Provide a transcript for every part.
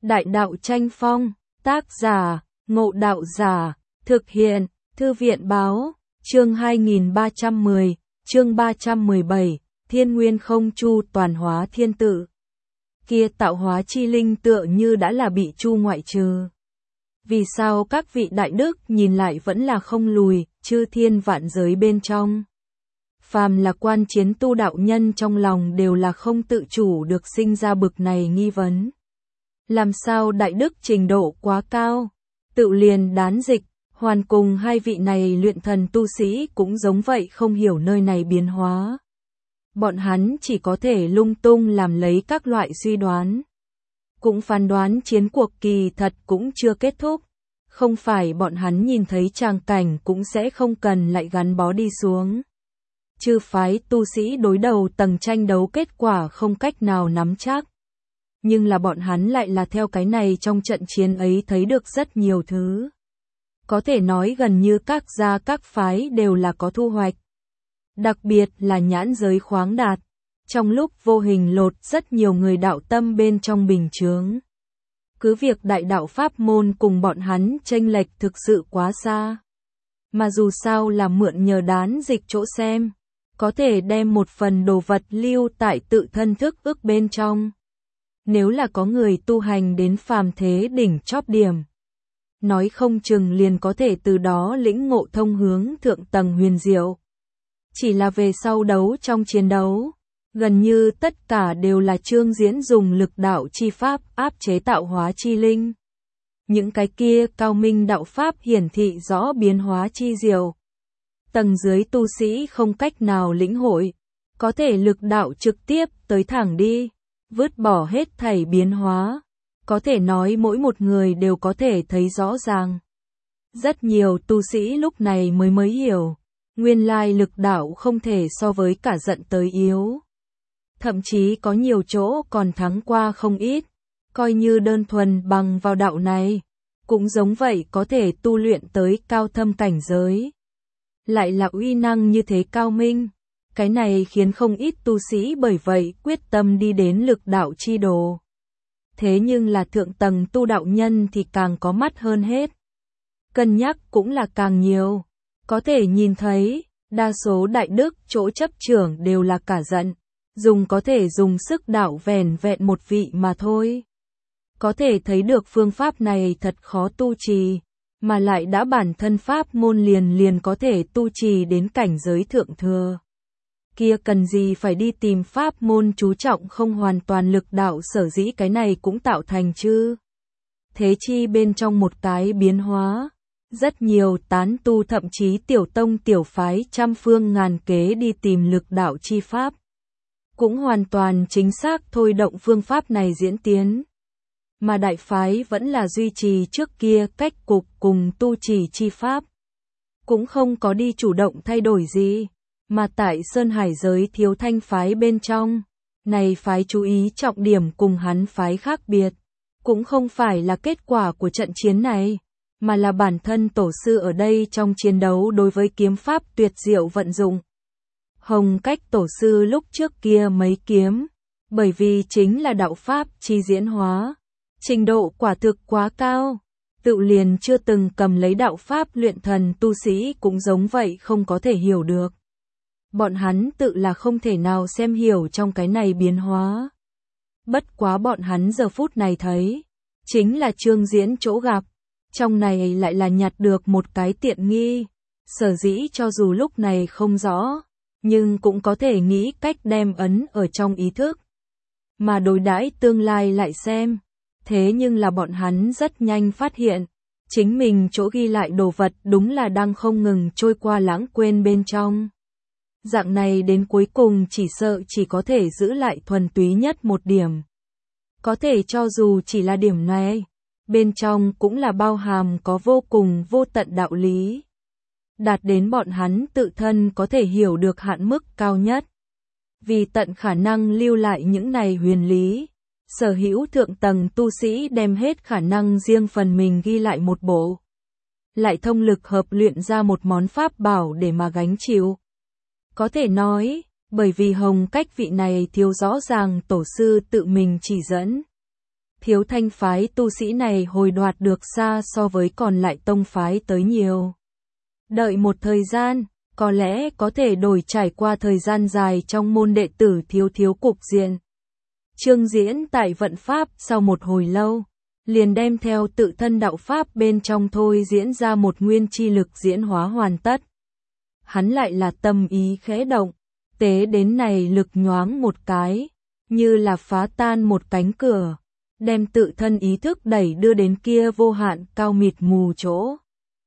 Đại đạo tranh phong, tác giả, Ngộ Đạo Giả, thực hiện, Thư viện báo, chương 2310, chương 317, Thiên Nguyên Không Chu toàn hóa thiên tự. Kia tạo hóa chi linh tựa như đã là bị chu ngoại trừ. Vì sao các vị đại đức nhìn lại vẫn là không lùi, chư thiên vạn giới bên trong. Phàm là quan chiến tu đạo nhân trong lòng đều là không tự chủ được sinh ra bực này nghi vấn. Làm sao đại đức trình độ quá cao, tự liền đán dịch, hoàn cùng hai vị này luyện thần tu sĩ cũng giống vậy không hiểu nơi này biến hóa. Bọn hắn chỉ có thể lung tung làm lấy các loại suy đoán. Cũng phán đoán chiến cuộc kỳ thật cũng chưa kết thúc. Không phải bọn hắn nhìn thấy tràng cảnh cũng sẽ không cần lại gắn bó đi xuống. Chư phái tu sĩ đối đầu tầng tranh đấu kết quả không cách nào nắm chắc. Nhưng là bọn hắn lại là theo cái này trong trận chiến ấy thấy được rất nhiều thứ. Có thể nói gần như các gia các phái đều là có thu hoạch. Đặc biệt là nhãn giới khoáng đạt. Trong lúc vô hình lột rất nhiều người đạo tâm bên trong bình chướng. Cứ việc đại đạo pháp môn cùng bọn hắn chênh lệch thực sự quá xa. Mà dù sao là mượn nhờ đán dịch chỗ xem. Có thể đem một phần đồ vật lưu tại tự thân thức ức bên trong. Nếu là có người tu hành đến phàm thế đỉnh chóp điểm. Nói không chừng liền có thể từ đó lĩnh ngộ thông hướng thượng tầng huyền diệu. Chỉ là về sau đấu trong chiến đấu. Gần như tất cả đều là Trương Diễn dùng lực đạo chi pháp áp chế tạo hóa chi linh. Những cái kia cao minh đạo pháp hiển thị rõ biến hóa chi diệu. Tầng dưới tu sĩ không cách nào lĩnh hội, có thể lực đạo trực tiếp tới thẳng đi, vứt bỏ hết thảy biến hóa. Có thể nói mỗi một người đều có thể thấy rõ ràng. Rất nhiều tu sĩ lúc này mới hiểu, nguyên lai lực đạo không thể so với cả giận tới yếu. Thậm chí có nhiều chỗ còn thắng qua không ít, coi như đơn thuần bằng vào đạo này, cũng giống vậy có thể tu luyện tới cao thâm cảnh giới. Lại là uy năng như thế cao minh, cái này khiến không ít tu sĩ bởi vậy quyết tâm đi đến lực đạo chi đồ. Thế nhưng là thượng tầng tu đạo nhân thì càng có mắt hơn hết. Cân nhắc cũng là càng nhiều, có thể nhìn thấy, đa số đại đức chỗ chấp trưởng đều là cả giận. Có thể dùng sức đạo vẻn vẹn một vị mà thôi. Có thể thấy được phương pháp này thật khó tu trì, mà lại đã bản thân pháp môn liền có thể tu trì đến cảnh giới thượng thừa. Kia cần gì phải đi tìm pháp môn chú trọng không hoàn toàn lực đạo sở dĩ cái này cũng tạo thành chứ. Thế chi bên trong một cái biến hóa, rất nhiều tán tu thậm chí tiểu tông tiểu phái trăm phương ngàn kế đi tìm lực đạo chi pháp. Cũng hoàn toàn chính xác thôi động phương pháp này diễn tiến. Mà đại phái vẫn là duy trì trước kia cách cục cùng tu trì chi pháp. Cũng không có đi chủ động thay đổi gì. Mà tại Sơn Hải giới Thiếu Thanh phái bên trong, này phái chú ý trọng điểm cùng hắn phái khác biệt. Cũng không phải là kết quả của trận chiến này, mà là bản thân tổ sư ở đây trong chiến đấu đối với kiếm pháp tuyệt diệu vận dụng. Hồng Cách tổ sư lúc trước kia mấy kiếm, bởi vì chính là đạo pháp chi diễn hóa, trình độ quả thực quá cao, tự liền chưa từng cầm lấy đạo pháp luyện thần tu sĩ cũng giống vậy không có thể hiểu được. Bọn hắn tự là không thể nào xem hiểu trong cái này biến hóa. Bất quá bọn hắn giờ phút này thấy, chính là Trương Diễn chỗ gặp, trong này lại là nhặt được một cái tiện nghi, sở dĩ cho dù lúc này không rõ. Nhưng cũng có thể nghĩ cách đem ấn ở trong ý thức. Mà đối đãi tương lai lại xem. Thế nhưng là bọn hắn rất nhanh phát hiện. Chính mình chỗ ghi lại đồ vật đúng là đang không ngừng trôi qua lãng quên bên trong. Dạng này đến cuối cùng chỉ sợ chỉ có thể giữ lại thuần túy nhất một điểm. Có thể cho dù chỉ là điểm này. Bên trong cũng là bao hàm có vô cùng vô tận đạo lý. Đạt đến bọn hắn tự thân có thể hiểu được hạn mức cao nhất. Vì tận khả năng lưu lại những này huyền lý, sở hữu thượng tầng tu sĩ đem hết khả năng riêng phần mình ghi lại một bộ. Lại thông lực hợp luyện ra một món pháp bảo để mà gánh chịu. Có thể nói, bởi vì Hồng Cách vị này thiếu rõ ràng tổ sư tự mình chỉ dẫn. Thiếu Thanh phái tu sĩ này hồi đoạt được xa so với còn lại tông phái tới nhiều. Đợi một thời gian, có lẽ có thể đổi trải qua thời gian dài trong môn đệ tử thiếu cục diện. Trương Diễn tại vận pháp sau một hồi lâu, liền đem theo tự thân đạo pháp bên trong thôi diễn ra một nguyên chi lực diễn hóa hoàn tất. Hắn lại là tâm ý khẽ động, tế đến này lực nhoáng một cái, như là phá tan một cánh cửa, đem tự thân ý thức đẩy đưa đến kia vô hạn cao mịt mù chỗ.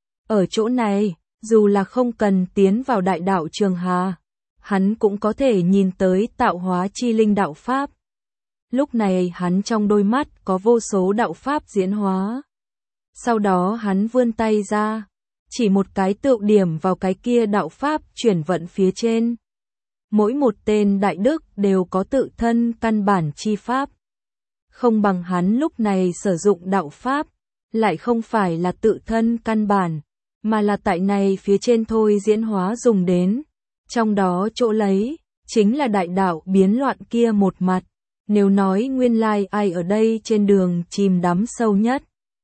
Ở chỗ này, dù là không cần tiến vào đại đạo Trường Hà, hắn cũng có thể nhìn tới tạo hóa chi linh đạo pháp. Lúc này hắn trong đôi mắt có vô số đạo pháp diễn hóa. Sau đó hắn vươn tay ra, chỉ một cái tựu điểm vào cái kia đạo pháp chuyển vận phía trên. Mỗi một tên đại đức đều có tự thân căn bản chi pháp. Không bằng hắn lúc này sử dụng đạo pháp, lại không phải là tự thân căn bản, mà là tại này phía trên thôi diễn hóa dùng đến. Trong đó chỗ lấy, chính là đại đạo biến loạn kia một mặt. Nếu nói nguyên lai ai ở đây trên đường chìm đắm sâu nhất,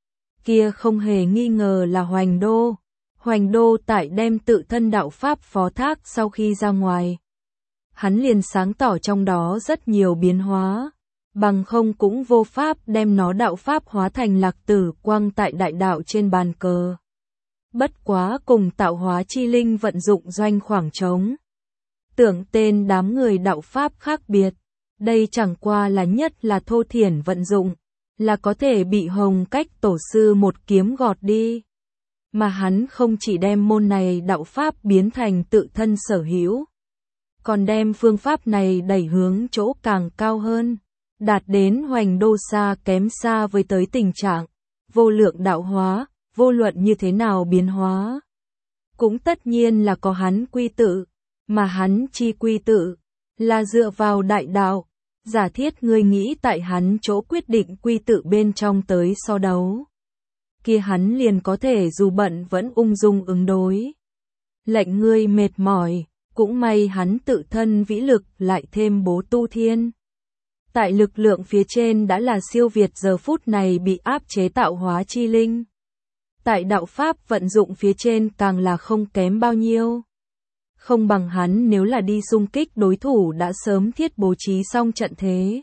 kia không hề nghi ngờ là Hoành Đô. Hoành Đô tại đem tự thân đạo pháp phó thác sau khi ra ngoài. Hắn liền sáng tỏ trong đó rất nhiều biến hóa, bằng không cũng vô pháp đem nó đạo pháp hóa thành lạc tử quang tại đại đạo trên bàn cờ. Bất quá cùng tạo hóa chi linh vận dụng doanh khoảng trống. Tưởng tên đám người đạo pháp khác biệt, đây chẳng qua là nhất là thô thiển vận dụng, là có thể bị Hồng Cách tổ sư một kiếm gọt đi. Mà hắn không chỉ đem môn này đạo pháp biến thành tự thân sở hữu, còn đem phương pháp này đẩy hướng chỗ càng cao hơn, đạt đến Hoành Đô xa kém xa với tới tình trạng vô lượng đạo hóa, vô luận như thế nào biến hóa. Cũng tất nhiên là có hắn quy tự, mà hắn chi quy tự, là dựa vào đại đạo. Giả thiết ngươi nghĩ tại hắn chỗ quyết định quy tự bên trong tới so đấu, kia hắn liền có thể dù bận vẫn ung dung ứng đối. Lệnh ngươi mệt mỏi, cũng may hắn tự thân vĩ lực lại thêm bố tu thiên. Tại lực lượng phía trên đã là siêu việt giờ phút này bị áp chế tạo hóa chi linh. Tại đạo pháp vận dụng phía trên càng là không kém bao nhiêu. Không bằng hắn nếu là đi xung kích đối thủ đã sớm thiết bố trí xong trận thế.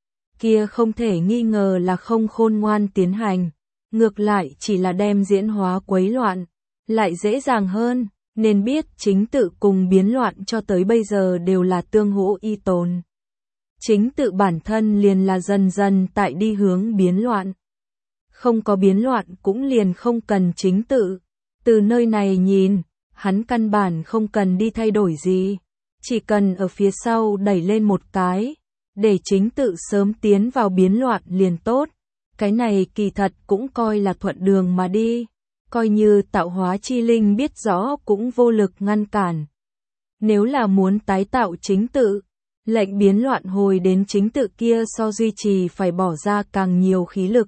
Kia không thể nghi ngờ là không khôn ngoan tiến hành, ngược lại chỉ là đem diễn hóa quấy loạn, lại dễ dàng hơn, nên biết chính tự cùng biến loạn cho tới bây giờ đều là tương hỗ y tồn. Chính tự bản thân liền là dần dần tại đi hướng biến loạn. Không có biến loạn cũng liền không cần chính tự. Từ nơi này nhìn, hắn căn bản không cần đi thay đổi gì, chỉ cần ở phía sau đẩy lên một cái, để chính tự sớm tiến vào biến loạn liền tốt. Cái này kỳ thật cũng coi là thuận đường mà đi, coi như tạo hóa chi linh biết rõ cũng vô lực ngăn cản. Nếu là muốn tái tạo chính tự, lệnh biến loạn hồi đến chính tự kia so duy trì phải bỏ ra càng nhiều khí lực.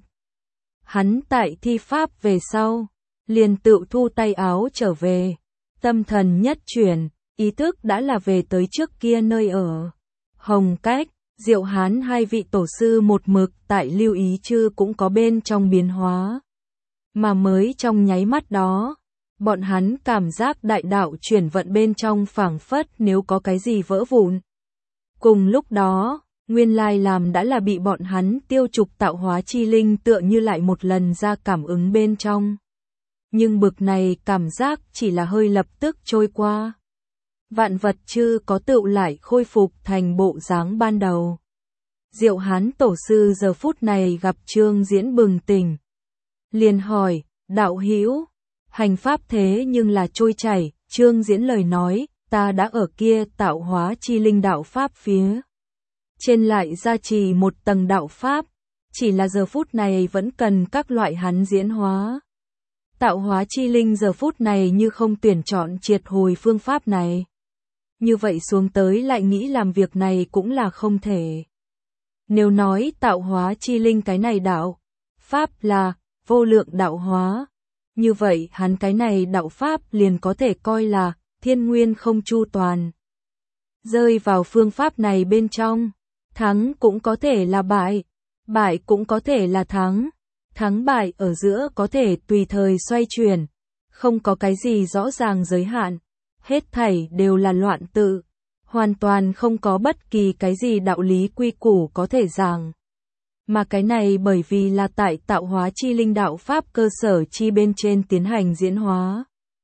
Hắn tại thi pháp về sau, liền tự thu tay áo trở về. Tâm thần nhất chuyển, ý thức đã là về tới trước kia nơi ở. Hồng Cách, Diệu Hán hai vị tổ sư một mực tại lưu ý chư cũng có bên trong biến hóa. Mà mới trong nháy mắt đó, bọn hắn cảm giác đại đạo chuyển vận bên trong phảng phất nếu có cái gì vỡ vụn. Cùng lúc đó, nguyên lai làm đã là bị bọn hắn tiêu trục tạo hóa chi linh tựa như lại một lần ra cảm ứng bên trong. Nhưng bực này cảm giác chỉ là hơi lập tức trôi qua. Vạn vật chư có tựu lại khôi phục thành bộ dáng ban đầu. Diệu Hán tổ sư giờ phút này gặp Trương Diễn bừng tỉnh. Liền hỏi, đạo hữu, hành pháp thế nhưng là trôi chảy. Trương Diễn lời nói, ta đã ở kia tạo hóa chi linh đạo pháp phía trên lại gia trì một tầng đạo pháp, chỉ là giờ phút này vẫn cần các loại hắn diễn hóa. Tạo hóa chi linh giờ phút này như không tuyển chọn triệt hồi phương pháp này. Như vậy xuống tới lại nghĩ làm việc này cũng là không thể. Nếu nói tạo hóa chi linh cái này đạo pháp là vô lượng đạo hóa, như vậy hắn cái này đạo pháp liền có thể coi là thiên nguyên không chu toàn. Rơi vào phương pháp này bên trong, thắng cũng có thể là bại. bại cũng có thể là thắng. Thắng bại ở giữa có thể tùy thời xoay chuyển, không có cái gì rõ ràng giới hạn, hết thảy đều là loạn tự, hoàn toàn không có bất kỳ cái gì đạo lý quy củ có thể giảng. Mà cái này bởi vì là tại tạo hóa chi linh đạo pháp cơ sở chi bên trên tiến hành diễn hóa.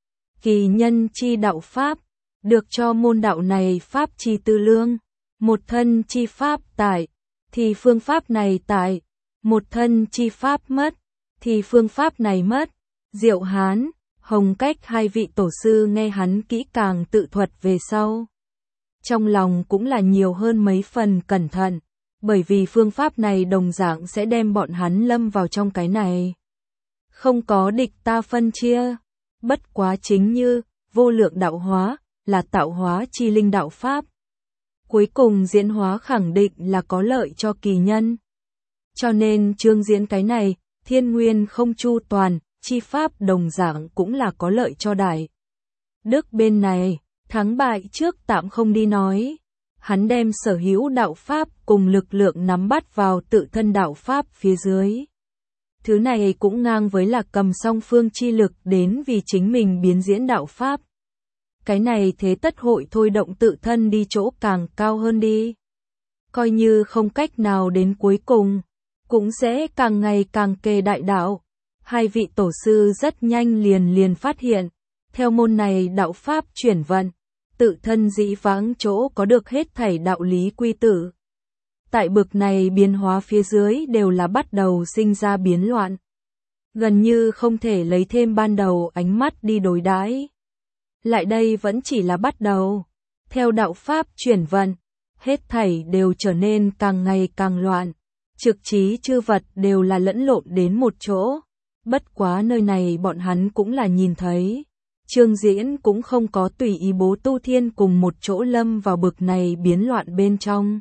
Kỳ nhân chi đạo pháp, được cho môn đạo này pháp chi tư lương, một thân chi pháp tại, thì phương pháp này tại, một thân chi pháp mất, thì phương pháp này mất. Diệu Hán, Hồng Cách hai vị tổ sư nghe hắn kỹ càng tự thuật về sau. Trong lòng cũng là nhiều hơn mấy phần cẩn thận, bởi vì phương pháp này đồng dạng sẽ đem bọn hắn lâm vào trong cái này. Không có địch ta phân chia, bất quá chính như, vô lượng đạo hóa, là tạo hóa chi linh đạo pháp. Cuối cùng diễn hóa khẳng định là có lợi cho kỳ nhân. Cho nên chương diễn cái này, thiên nguyên không chu toàn, chi pháp đồng dạng cũng là có lợi cho đại. Đức bên này, thắng bại trước tạm không đi nói. Hắn đem sở hữu đạo pháp cùng lực lượng nắm bắt vào tự thân đạo pháp phía dưới. Thứ này cũng ngang với là cầm song phương chi lực đến vì chính mình biến diễn đạo pháp. Cái này thế tất hội thôi động tự thân đi chỗ càng cao hơn đi. Coi như không cách nào đến cuối cùng, cũng sẽ càng ngày càng kề đại đạo. Hai vị tổ sư rất nhanh liền phát hiện, theo môn này đạo pháp chuyển vận, tự thân dĩ vãng chỗ có được hết thảy đạo lý quy tử. Tại bực này biến hóa phía dưới đều là bắt đầu sinh ra biến loạn. Gần như không thể lấy thêm ban đầu ánh mắt đi đối đãi. Lại đây vẫn chỉ là bắt đầu. Theo đạo pháp chuyển vận, hết thảy đều trở nên càng ngày càng loạn. Trực trí chư vật đều là lẫn lộn đến một chỗ. Bất quá nơi này bọn hắn cũng là nhìn thấy. Chương diễn cũng không có tùy ý bố tu thiên cùng một chỗ lâm vào bực này biến loạn bên trong.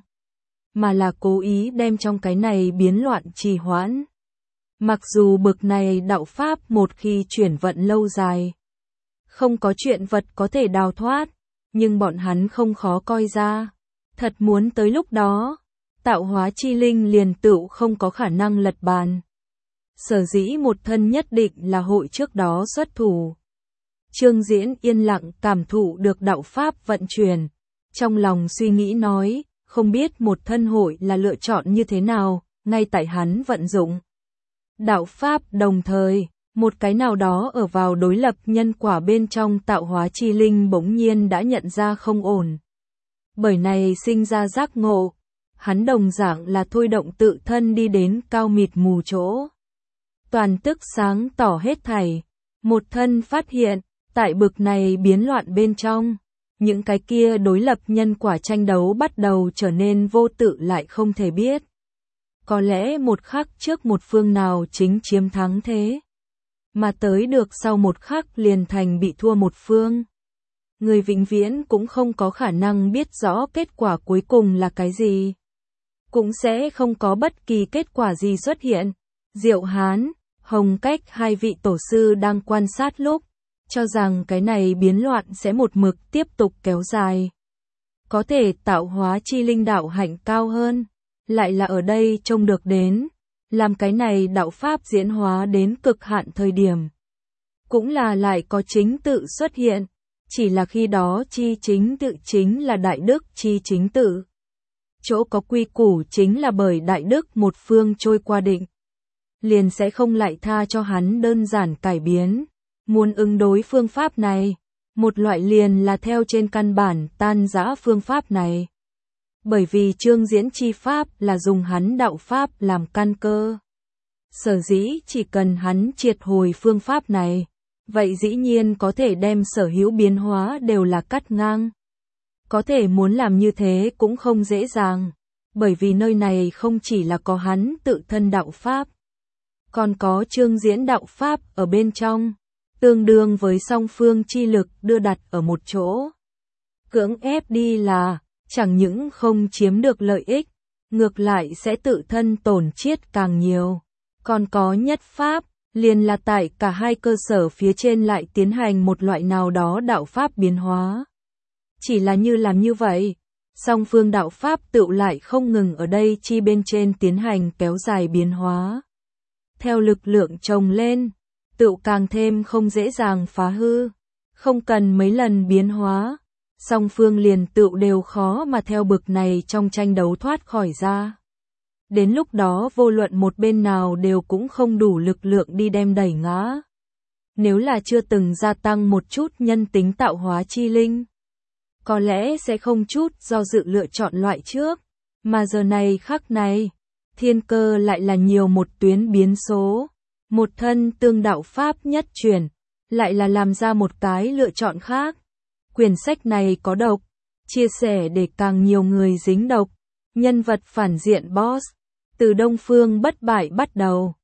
Mà là cố ý đem trong cái này biến loạn trì hoãn. Mặc dù bực này đạo pháp một khi chuyển vận lâu dài, không có chuyện vật có thể đào thoát, nhưng bọn hắn không khó coi ra. Thật muốn tới lúc đó, tạo hóa chi linh liền tựu không có khả năng lật bàn. Sở dĩ một thân nhất định là hội trước đó xuất thủ. Chương diễn yên lặng cảm thụ được đạo pháp vận chuyển. Trong lòng suy nghĩ nói, không biết một thân hội là lựa chọn như thế nào, ngay tại hắn vận dụng. Đạo pháp đồng thời, một cái nào đó ở vào đối lập nhân quả bên trong tạo hóa chi linh bỗng nhiên đã nhận ra không ổn. Bởi này sinh ra giác ngộ, hắn đồng dạng là thôi động tự thân đi đến cao mịt mù chỗ. Toàn tức sáng tỏ hết thảy, một thân phát hiện, tại bực này biến loạn bên trong, những cái kia đối lập nhân quả tranh đấu bắt đầu trở nên vô tự lại không thể biết. Có lẽ một khắc trước một phương nào chính chiếm thắng thế, mà tới được sau một khắc liền thành bị thua một phương. Người vĩnh viễn cũng không có khả năng biết rõ kết quả cuối cùng là cái gì. Cũng sẽ không có bất kỳ kết quả gì xuất hiện. Diệu Hán, Hồng Cách hai vị tổ sư đang quan sát lúc, cho rằng cái này biến loạn sẽ một mực tiếp tục kéo dài. Có thể tạo hóa chi linh đạo hạnh cao hơn, lại là ở đây trông được đến, làm cái này đạo pháp diễn hóa đến cực hạn thời điểm. Cũng là lại có chính tự xuất hiện, chỉ là khi đó chi chính tự chính là đại đức chi chính tự. Chỗ có quy củ chính là bởi đại đức một phương trôi qua định. Liền sẽ không lại tha cho hắn đơn giản cải biến. Muốn ứng đối phương pháp này, một loại liền là theo trên căn bản tan rã phương pháp này. Bởi vì chương diễn chi pháp là dùng hắn đạo pháp làm căn cơ. Sở dĩ chỉ cần hắn triệt hồi phương pháp này, vậy dĩ nhiên có thể đem sở hữu biến hóa đều là cắt ngang. Có thể muốn làm như thế cũng không dễ dàng, bởi vì nơi này không chỉ là có hắn tự thân đạo pháp, còn có chương diễn đạo pháp ở bên trong, tương đương với song phương chi lực đưa đặt ở một chỗ. Cưỡng ép đi là, chẳng những không chiếm được lợi ích, ngược lại sẽ tự thân tổn chiết càng nhiều. Còn có nhất pháp, liền là tại cả hai cơ sở phía trên lại tiến hành một loại nào đó đạo pháp biến hóa. Chỉ là như làm như vậy, Song phương đạo pháp tựu lại không ngừng ở đây chi bên trên tiến hành kéo dài biến hóa. Theo lực lượng chồng lên, tựu càng thêm không dễ dàng phá hư. Không cần mấy lần biến hóa, song phương liền tựu đều khó mà theo bực này trong tranh đấu thoát khỏi ra. Đến lúc đó vô luận một bên nào đều cũng không đủ lực lượng đi đem đẩy ngã. Nếu là chưa từng gia tăng một chút nhân tính tạo hóa chi linh, có lẽ sẽ không chút do dự lựa chọn loại trước, mà giờ này khắc này, thiên cơ lại là nhiều một tuyến biến số, một thân tương đạo pháp nhất chuyển, lại là làm ra một cái lựa chọn khác. Quyển sách này có độc, chia sẻ để càng nhiều người dính độc, nhân vật phản diện boss, từ Đông Phương bất bại bắt đầu.